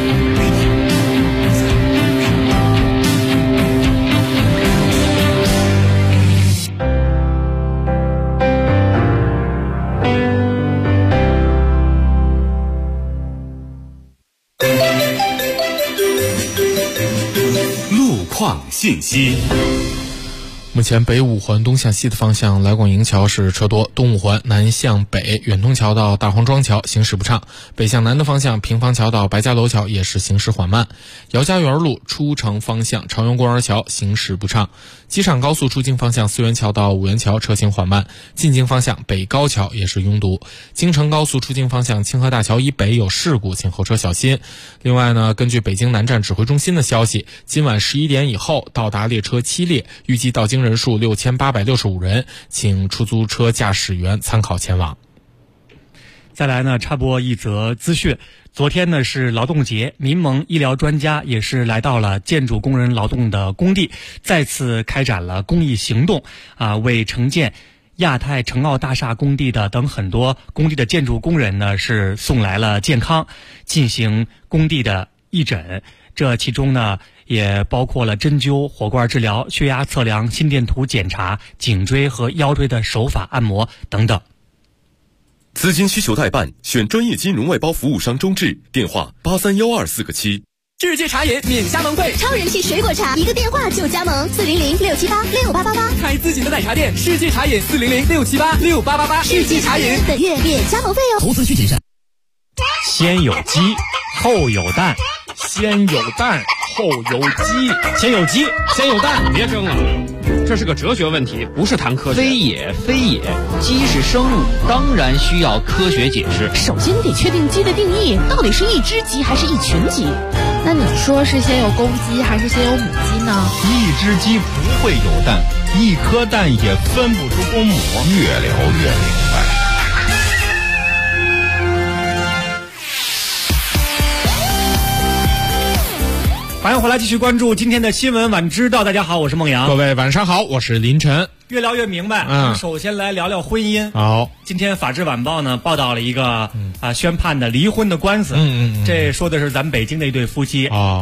路况信息。 目前北五环东向西的方向来广营桥是车多，东五环南向北远通桥到大黄庄桥行驶不畅，北向南的方向平房桥到白家楼桥也是行驶缓慢，姚家园路出城方向朝阳公园桥行驶不畅，机场高速出京方向四元桥到五元桥车行缓慢，进京方向北高桥也是拥堵，京承高速出京方向清河大桥以北有事故，请后车小心。另外呢，根据北京南站指挥中心的消息，今晚11点以后到达列车7列，预计到京人数6865人，请出租车驾驶员参考前往。 再来呢，插播一则资讯。昨天呢是劳动节，民盟医疗专家也是来到了建筑工人劳动的工地，再次开展了公益行动为承建亚太城奥大厦工地的等很多工地的建筑工人呢是送来了健康，进行工地的义诊。这其中呢也包括了针灸、火罐治疗、血压测量、心电图检查、颈椎和腰椎的手法按摩等等。 资金需求代办，选专业金融外包服务商中智，电话831247个7。 世界茶饮免加盟费， 超人气水果茶，一个电话就加盟，400-678-6888。 开自己的奶茶店，世界茶饮400-678-6888。 世界茶饮本月免加盟费哦。 投资需谨慎。 先有鸡，后有蛋。 先有蛋，后有鸡。 先有鸡，先有蛋。 别争了，这是个哲学问题，不是谈科学。 非也，非也，鸡是生物，当然需要科学解释。 首先得确定鸡的定义，到底是一只鸡还是一群鸡？那你说是先有公鸡还是先有母鸡呢？ 一只鸡不会有蛋，一颗蛋也分不出公母。 越聊越明白。 欢迎回来，继续关注今天的新闻晚知道。大家好，我是孟阳。 各位晚上好，我是林晨。 越聊越明白。首先来聊聊婚姻。 好， 今天《法制晚报》呢报道了一个宣判的离婚的官司。这说的是咱们北京的一对夫妻。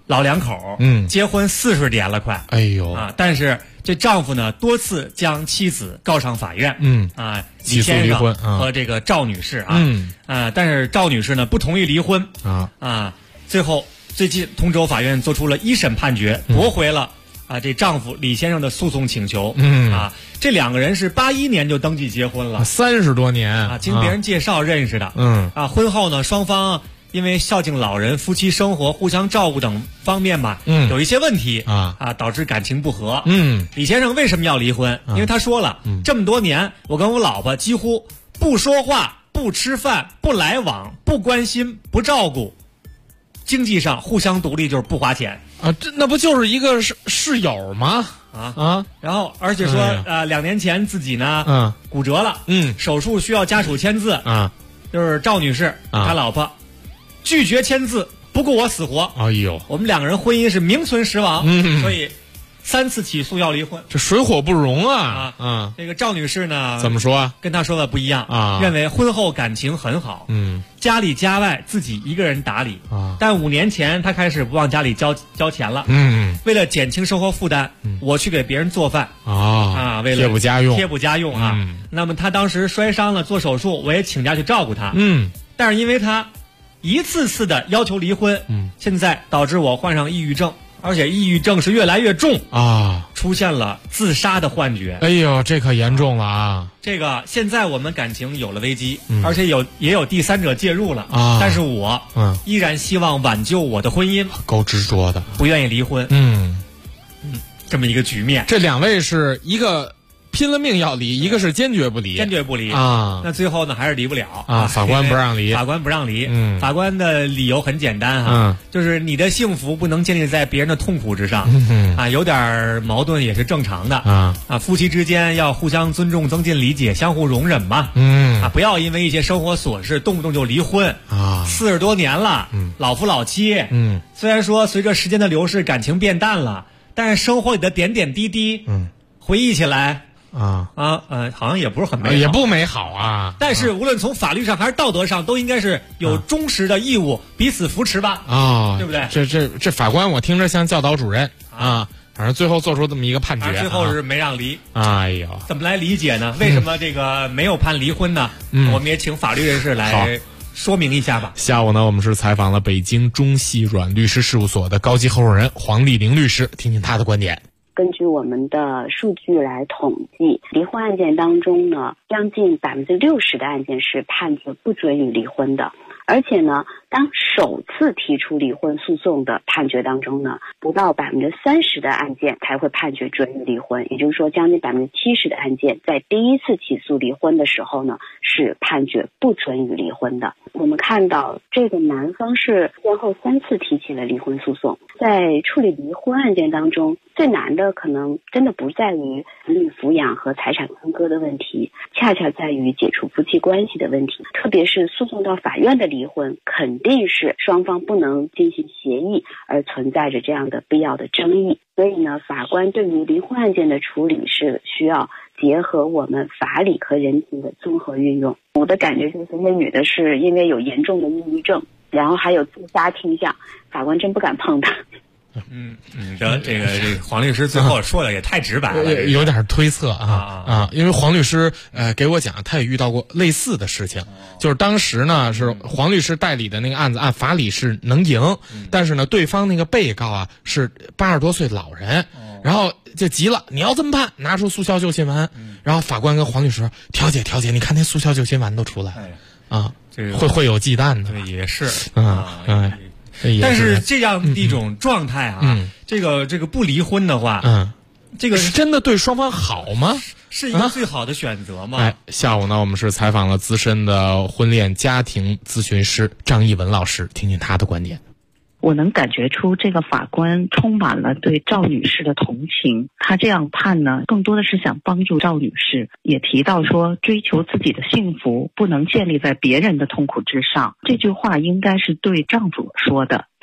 老两口，结婚40年了快， 哎呦啊！但是这丈夫呢多次将妻子告上法院，李先生和这个赵女士但是赵女士呢不同意离婚最后最近通州法院作出了一审判决，驳回了这丈夫李先生的诉讼请求，这两个人是81年就登记结婚了 ，30多年经别人介绍认识的，婚后呢双方因为孝敬老人、夫妻生活、互相照顾等方面吧，有一些问题导致感情不和。李先生为什么要离婚？因为他说了，这么多年我跟我老婆几乎不说话、不吃饭、不来往、不关心、不照顾，经济上互相独立，就是不花钱那不就是一个室友吗？ 然后而且说2年前自己呢骨折了，手术需要家属签字就是赵女士她老婆拒绝签字，不顾我死活。 哎呦， 我们两个人婚姻是名存实亡，所以3次起诉要离婚， 这水火不容这个赵女士呢， 怎么说跟她说的不一样认为婚后感情很好，家里家外自己一个人打理但5年前她开始不往家里交钱了，为了减轻生活负担，我去给别人做饭为了贴补家用那么她当时摔伤了做手术，我也请假去照顾她，但是因为她一次次的要求离婚，现在导致我患上抑郁症，而且抑郁症是越来越重出现了自杀的幻觉。 哎呦，这可严重了这个现在我们感情有了危机，而且也有第三者介入了但是我依然希望挽救我的婚姻， 够执着的， 不愿意离婚。这么一个局面。 这两位是一个拼了命要离，一个是坚决不离那最后呢还是离不了法官不让离， 法官的理由很简单就是你的幸福不能建立在别人的痛苦之上有点矛盾也是正常的夫妻之间要互相尊重、增进理解、相互容忍嘛不要因为一些生活琐事动不动就离婚40多年了老夫老妻虽然说随着时间的流逝感情变淡了，但是生活里的点点滴滴回忆起来好像也不是很美好， 也不美好但是无论从法律上还是道德上，都应该是有忠实的义务，彼此扶持吧对不对？ 这法官我听着像教导主任反正最后做出这么一个判决， 最后是没让离。 哎呦， 怎么来理解呢？为什么这个没有判离婚呢？我们也请法律人士来说明一下吧。 下午呢，我们是采访了北京中细软律师事务所的高级合伙人黄丽玲律师，听听他的观点。 根据我们的数据来统计，离婚案件当中呢，将近60%的案件是判决不准予离婚的。而且呢，当首次提出离婚诉讼的判决当中呢，不到30%的案件才会判决准予离婚，也就是说将近70%的案件在第一次起诉离婚的时候呢，是判决不准予离婚的。我们看到这个男方是先后3次提起了离婚诉讼。在处理离婚案件当中，最难的可能真的不在于子女抚养和财产分割的问题，恰恰在于解除夫妻关系的问题。特别是诉讼到法院的离婚，肯定是双方不能进行协议而存在着这样的必要的争议。所以呢，法官对于离婚案件的处理是需要结合我们法理和人情的综合运用。我的感觉就是这女的是因为有严重的抑郁症，然后还有自杀倾向，法官真不敢碰她。 这个黄律师最后说的也太直白了， 有点推测因为黄律师给我讲，他也遇到过类似的事情，就是当时呢是黄律师代理的那个案子，按法理是能赢，但是呢对方那个被告是80多岁老人，然后就急了，你要这么判，拿出速效救心丸，然后法官跟黄律师调解，你看那速效救心丸都出来会有忌惮的， 对，也是但是这样一种状态这个不离婚的话这个是真的对双方好吗？ 是一个最好的选择吗？ 下午呢，我们是采访了资深的婚恋家庭咨询师张艺文老师，听听他的观点。 我能感觉出这个法官充满了对赵女士的同情，他这样判呢，更多的是想帮助赵女士，也提到说追求自己的幸福不能建立在别人的痛苦之上，这句话应该是对丈夫说的。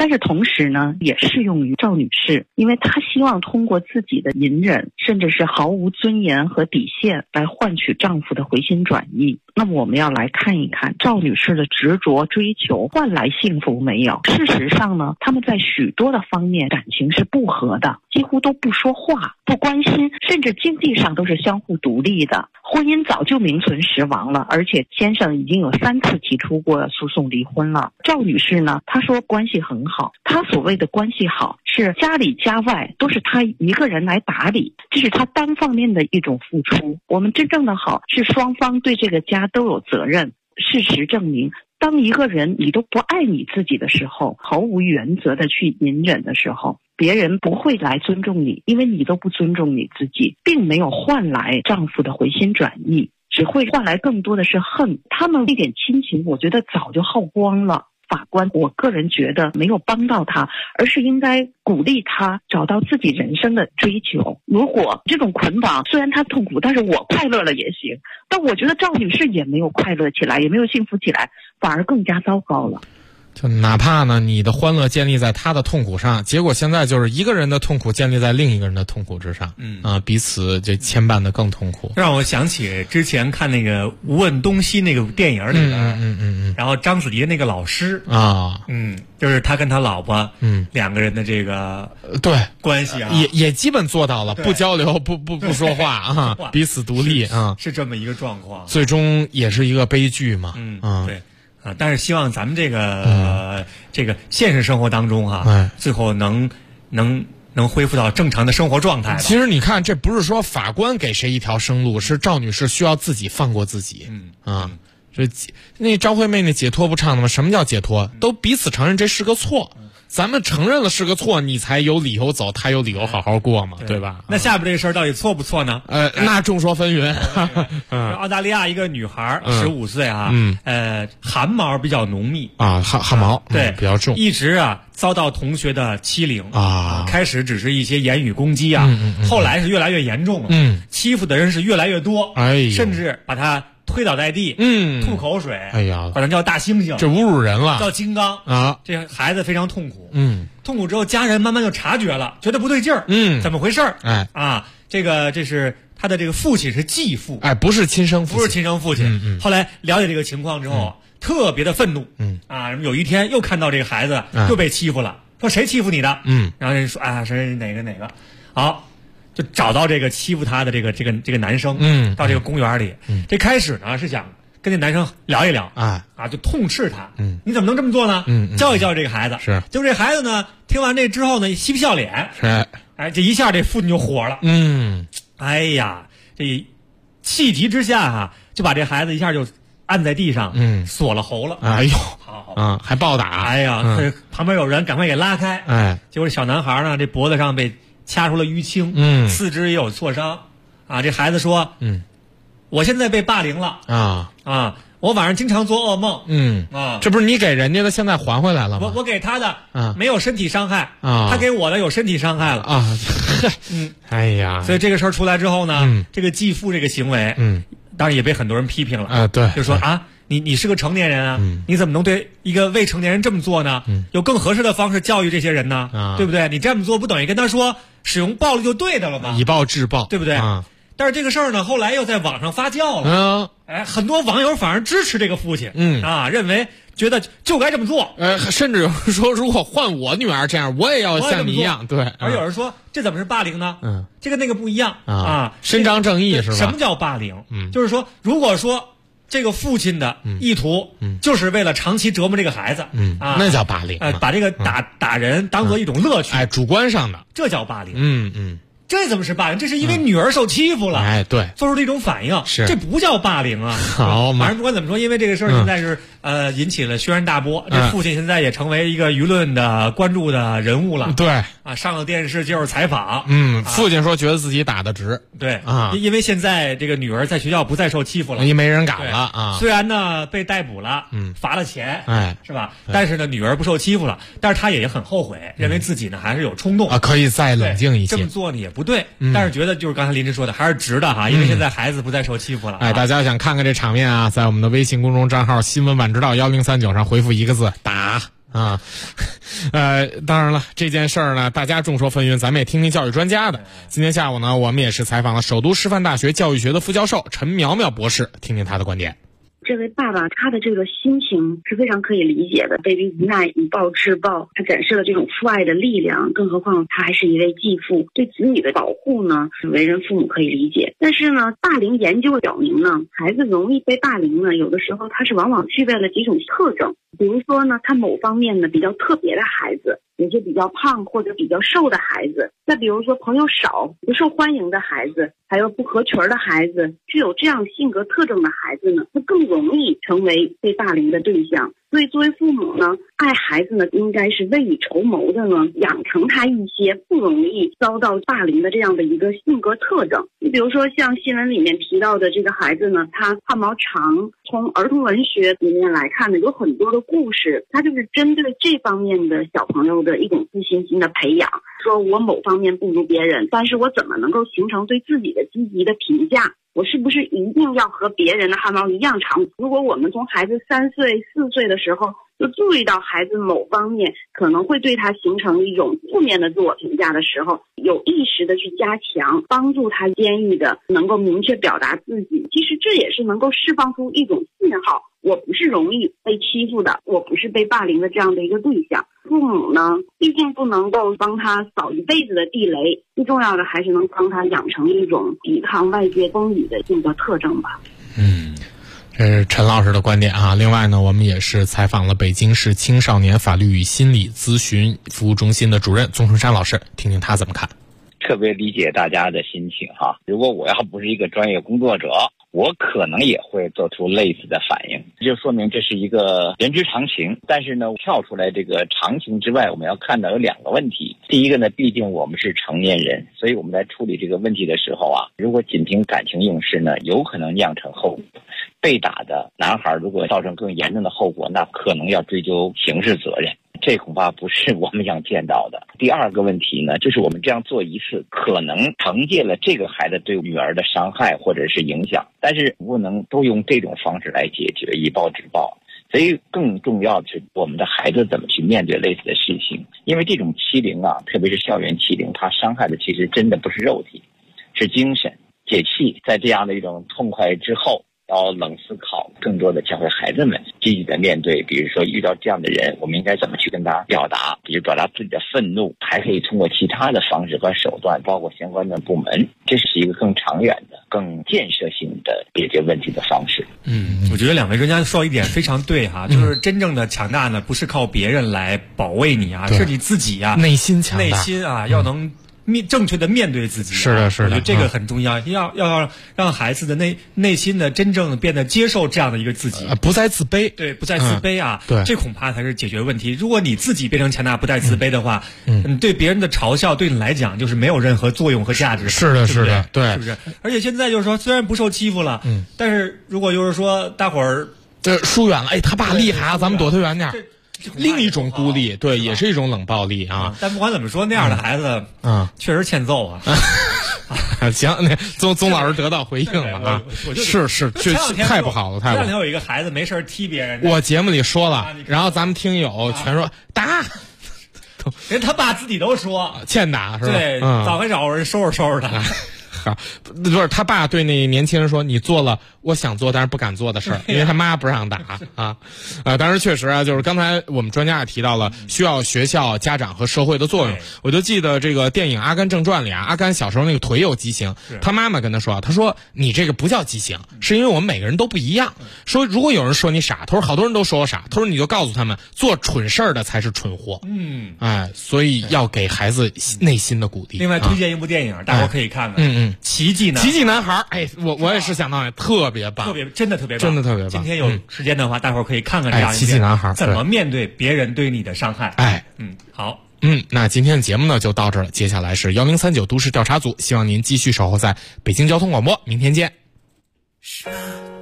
但是同时呢，也适用于赵女士，因为她希望通过自己的隐忍，甚至是毫无尊严和底线来换取丈夫的回心转意。那么我们要来看一看赵女士的执着追求换来幸福没有？事实上呢，他们在许多的方面感情是不和的，几乎都不说话、不关心，甚至经济上都是相互独立的。婚姻早就名存实亡了，而且先生已经有3次提出过诉讼离婚了。赵女士呢，她说关系很好，她所谓的关系好是家里家外都是她一个人来打理，这是她单方面的一种付出。我们真正的好是双方对这个家都有责任。事实证明，当一个人你都不爱你自己的时候，毫无原则的去隐忍的时候，别人不会来尊重你，因为你都不尊重你自己，并没有换来丈夫的回心转意，只会换来更多的是恨。他们一点亲情我觉得早就耗光了。法官我个人觉得没有帮到他，而是应该鼓励他找到自己人生的追求。如果这种捆绑虽然他痛苦，但是我快乐了也行，但我觉得赵女士也没有快乐起来，也没有幸福起来，反而更加糟糕了。 就哪怕呢你的欢乐建立在他的痛苦上，结果现在就是一个人的痛苦建立在另一个人的痛苦之上，彼此这牵绊的更痛苦。 让我想起之前看那个《无问东西》那个电影里边，然后章子怡那个老师啊，就是他跟他老婆两个人的这个对关系啊， 也基本做到了不交流不说话啊，彼此独立啊， 是这么一个状况， 最终也是一个悲剧嘛。 对。但是希望咱们这个现实生活当中最后能恢复到正常的生活状态。 其实你看，这不是说法官给谁一条生路，是赵女士需要自己放过自己。这那张惠妹那解脱不唱的吗？什么叫解脱？都彼此承认这是个错。咱们承认了是个错，你才有理由走，他有理由好好过嘛，对吧？ 那下边这个事儿到底错不错呢？ 那众说纷纭。 澳大利亚一个女孩15岁汗毛比较浓密啊，汗毛对比较重， 一直遭到同学的欺凌啊。开始只是一些言语攻击后来是越来越严重了，欺负的人是越来越多，甚至把她推倒在地，吐口水， 哎呀， 管他叫大猩猩， 这侮辱人了， 叫金刚啊！ 这孩子非常痛苦，痛苦之后，家人慢慢就察觉了，觉得不对劲儿，怎么回事儿？这是他的这个父亲是继父， 不是亲生父亲， 不是亲生父亲。后来了解这个情况之后，特别的愤怒，有一天又看到这个孩子又被欺负了，说谁欺负你的？然后人说谁哪个，好。就找到这个欺负他的这个男生，到这个公园里，这开始呢是想跟这男生聊一聊，就痛斥他，你怎么能这么做呢？教育教育这个孩子， 是， 就这孩子呢，听完这之后呢，嬉皮笑脸，这一下这父亲就火了，哎呀，这气急之下就把这孩子一下就按在地上，锁了喉了， 哎呦，还暴打， 哎呀，旁边有人赶快给拉开，结果小男孩呢，这脖子上被掐出了淤青，四肢也有挫伤，这孩子说，我现在被霸凌了，我晚上经常做噩梦， 这不是你给人家的，现在还回来了吗？ 我给他的没有身体伤害，他给我的有身体伤害了， 哎呀， 所以这个事儿出来之后呢，这个继父这个行为，当然也被很多人批评了， 对， 就说你是个成年人你怎么能对一个未成年人这么做呢？有更合适的方式教育这些人呢，对不对？你这么做不等于跟他说使用暴力就对的了吗？ 以暴制暴， 对不对？但是这个事儿呢，后来又在网上发酵了，很多网友反而支持这个父亲，认为觉得就该这么做， 甚至有人说，如果换我女儿这样，我也要像你一样，对。 而有人说，这怎么是霸凌呢？这跟那个不一样伸张正义是吧？ 什么叫霸凌？就是说，如果说这个父亲的意图就是为了长期折磨这个孩子， 那叫霸凌， 把这个打人当做一种乐趣， 主观上的， 这叫霸凌，这怎么是霸凌？这是因为女儿受欺负了， 对， 做出这种反应，这不叫霸凌啊。 好嘛， 反正不管怎么说，因为这个事儿现在是引起了轩然大波，这父亲现在也成为一个舆论的关注的人物了。 对， 上了电视接受采访， 父亲说觉得自己打得值， 对因为现在这个女儿在学校不再受欺负了， 因为没人敢了虽然呢被逮捕了，罚了钱，是吧？但是呢，女儿不受欺负了，但是她也很后悔，认为自己呢还是有冲动可以再冷静一些， 这么做呢也不对，但是觉得就是刚才林芝说的还是值的因为现在孩子不再受欺负了。 大家想看看这场面在我们的微信公众账号新闻晚知道1039上回复一个字打。 啊。当然了，这件事儿呢，大家众说纷纭，咱们也听听教育专家的。今天下午呢，我们也是采访了首都师范大学教育学的副教授陈苗苗博士，听听他的观点。 这位爸爸他的这个心情是非常可以理解的，被逼无奈以暴制暴，他展示了这种父爱的力量，更何况他还是一位继父，对子女的保护呢，为人父母可以理解。但是呢，霸凌研究表明呢，孩子容易被霸凌呢，有的时候他是往往具备了几种特征，比如说呢，他某方面呢比较特别的孩子，有些比较胖或者比较瘦的孩子，再比如说朋友少不受欢迎的孩子，还有不合群的孩子，具有这样性格特征的孩子呢，他更容易成为被霸凌的对象。所以作为父母呢，爱孩子呢，应该是未雨绸缪的呢，养成他一些不容易遭到霸凌的这样的一个性格特征。你比如说像新闻里面提到的这个孩子呢，他汗毛长，从儿童文学里面来看呢，有很多的故事，他就是针对这方面的小朋友的一种自信心的培养。说我某方面不如别人，但是我怎么能够形成对自己的积极的评价？我是不是一定要和别人的汗毛一样长？如果我们从孩子3岁、4岁的时候就注意到孩子某方面可能会对他形成一种负面的自我评价的时候，有意识的去加强，帮助他坚毅的能够明确表达自己，其实这也是能够释放出一种信号，我不是容易被欺负的，我不是被霸凌的这样的一个对象。父母呢，毕竟不能够帮他扫一辈子的地雷，最重要的还是能帮他养成一种抵抗外界风雨的性格特征吧。 这是陈老师的观点啊。另外呢，我们也是采访了北京市青少年法律与心理咨询服务中心的主任宗春山老师，听听他怎么看。 特别理解大家的心情哈。如果我要不是一个专业工作者，我可能也会做出类似的反应，就说明这是一个人之常情。但是呢，跳出来这个常情之外，我们要看到有2个问题。第一个呢，毕竟我们是成年人，所以我们在处理这个问题的时候啊，如果仅凭感情用事呢，有可能酿成后果。被打的男孩如果造成更严重的后果，那可能要追究刑事责任，这恐怕不是我们想见到的。第2个问题呢，就是我们这样做一次，可能惩戒了这个孩子对女儿的伤害或者是影响，但是不能都用这种方式来解决，以暴制暴。所以更重要的是我们的孩子怎么去面对类似的事情，因为这种欺凌啊，特别是校园欺凌，它伤害的其实真的不是肉体，是精神解气。在这样的一种痛快之后，要冷思考，更多的教会孩子们积极的面对，比如说遇到这样的人，我们应该怎么去跟他表达，比如表达自己的愤怒，还可以通过其他的方式和手段，包括相关的部门，这是一个更长远的、更建设性的解决问题的方式。 我觉得2位专家说一点非常对哈，就是真正的强大呢，不是靠别人来保卫你啊，是你自己啊， 内心强大， 内心啊要能正确的面对自己。 是的，是的， 我觉得这个很重要，要让孩子的内心的真正变得接受这样的一个自己， 不再自卑。 对，不再自卑啊。 对， 这恐怕才是解决问题。如果你自己变成强大，不再自卑的话，对别人的嘲笑对你来讲就是没有任何作用和价值。 是的，是的，对， 是不是？而且现在就是说，虽然不受欺负了，但是如果就是说大伙儿疏远了，哎，他爸厉害啊，咱们躲他远点。另一种孤立，对，也是一种冷暴力啊。 但不管怎么说，那样的孩子，确实欠揍啊。 行，那宗老师得到回应了啊。是，太不好了，太不好了。 这2天有一个孩子没事踢别人， 我节目里说了，然后咱们听友全说打， 连他爸自己都说欠打是吧？ 对，早该找人收拾他。 不是他爸对那年轻人说，你做了我想做但是不敢做的事儿，因为他妈不让打啊。当然确实啊，就是刚才我们专家也提到了，需要学校、家长和社会的作用。我就记得这个电影《阿甘正传》里啊，阿甘小时候那个腿有畸形，他妈妈跟他说，他说你这个不叫畸形，是因为我们每个人都不一样。说如果有人说你傻，他说好多人都说我傻，他说你就告诉他们，做蠢事儿的才是蠢货。所以要给孩子内心的鼓励。 另外推荐一部电影，大伙可以看看。奇迹男孩，哎，我也是想到特别棒， 真的特别棒， 真的特别棒。 今天有时间的话，大伙儿可以看看这样一奇迹男孩怎么面对别人对你的伤害。好， 那今天的节目呢就到这儿了。接下来是1039都市调查组，希望您继续守候在北京交通广播，明天见。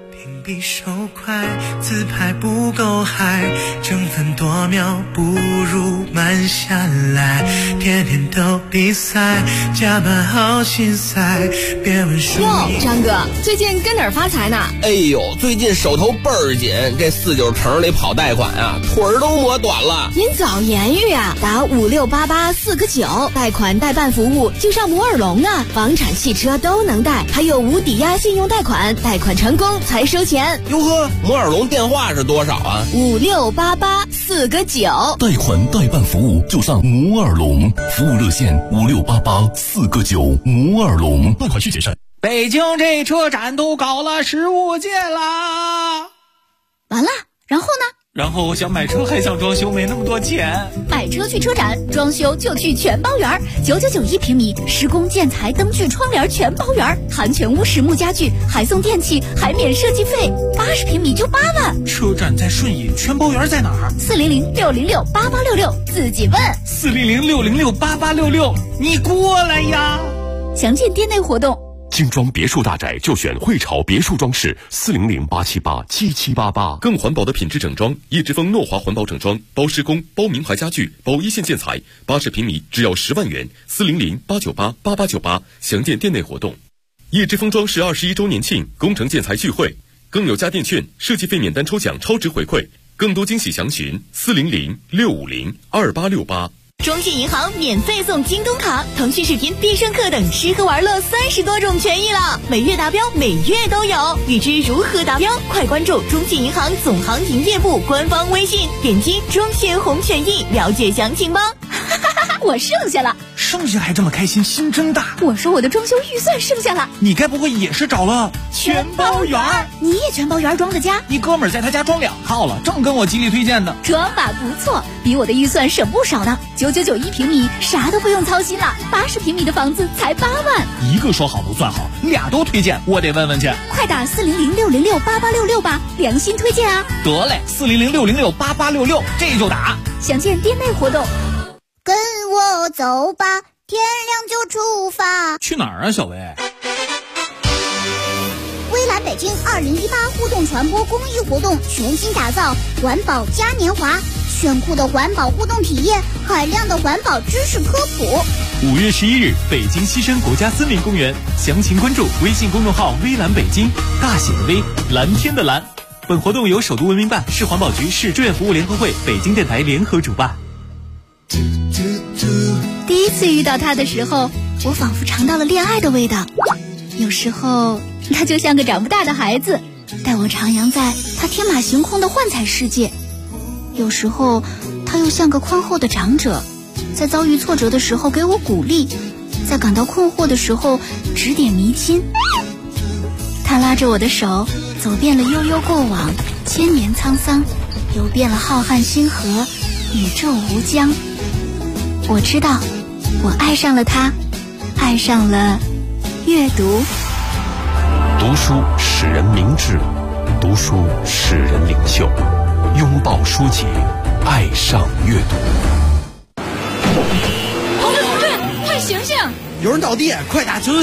比手快，自拍不够嗨，争分夺秒不如慢下来，天天都比赛，加班好心塞，别问输赢。 哟，张哥，最近跟哪儿发财呢？ 哎呦，最近手头倍儿紧，这49城里跑贷款啊，腿儿都磨短了。 您早言语啊，打5688 4个9，贷款代办服务就上摩尔龙啊，房产、汽车都能贷，还有无抵押信用贷款，贷款成功才收钱。 哟呵，摩尔龙电话是多少啊 ？5688 4个9， 贷款代办服务就上摩尔龙，服务热线5688 4个9，摩尔龙，贷款需谨慎。 北京这车展都搞了15届啦， 完了，然后呢？ 然后我想买车还想装修，没那么多钱。 买车去车展，装修就去全包园，9991平米，施工建材灯具窗帘全包园，含全屋实木家具，还送电器，还免设计费，80平米就8万。 车展在顺义，全包园在哪儿 ？400 606 8866，自己问。 400 606 8866，你过来呀！ 详见店内活动。 精装别墅大宅就选汇潮别墅装饰，400 878 7788。 更环保的品质整装，叶之峰诺华环保整装，包施工、包名牌家具、包一线建材，80平米只要10万元，400 898 8898。详见店内活动。叶之峰装饰21周年庆工程建材聚会，更有家电券、设计费免单抽奖超值回馈，更多惊喜详询400 650 2868。 中信银行免费送京东卡、腾讯视频、必胜客等吃喝玩乐30多种权益了，每月达标，每月都有。欲知如何达标，快关注中信银行总行营业部官方微信，点击中信红权益了解详情吧。 我剩下了， 剩下还这么开心，心真大。 我说我的装修预算剩下了， 你该不会也是找了全包园？你也全包园装的家？ 一哥们儿在他家装2套了，正跟我极力推荐的。 装法不错，比我的预算省不少呢。9991平米，啥都不用操心了，80平米的房子才8万。 一个说好不算好，俩都推荐，我得问问去。 快打400 606 8866吧，良心推荐啊！ 得嘞，400 606 8866，这就打。 详见店内活动。 跟我走吧，天亮就出发。 去哪儿啊，小薇？ 微蓝北京2018互动传播公益活动全新打造环保嘉年华，炫酷的环保互动体验，海量的环保知识科普。 5月11日，北京西山国家森林公园，详情关注微信公众号微蓝北京，大写的微，蓝天的蓝。本活动由首都文明办、市环保局、市志愿服务联合会、北京电台联合主办。 第一次遇到他的时候，我仿佛尝到了恋爱的味道。有时候他就像个长不大的孩子，带我徜徉在他天马行空的幻彩世界。有时候他又像个宽厚的长者，在遭遇挫折的时候给我鼓励，在感到困惑的时候指点迷津。他拉着我的手，走遍了悠悠过往，千年沧桑，游遍了浩瀚星河，宇宙无疆。我知道，我爱上了他，爱上了阅读。 读书使人明智，读书使人领袖。拥抱书籍，爱上阅读。 同志，快醒醒！ 有人倒地，快打救援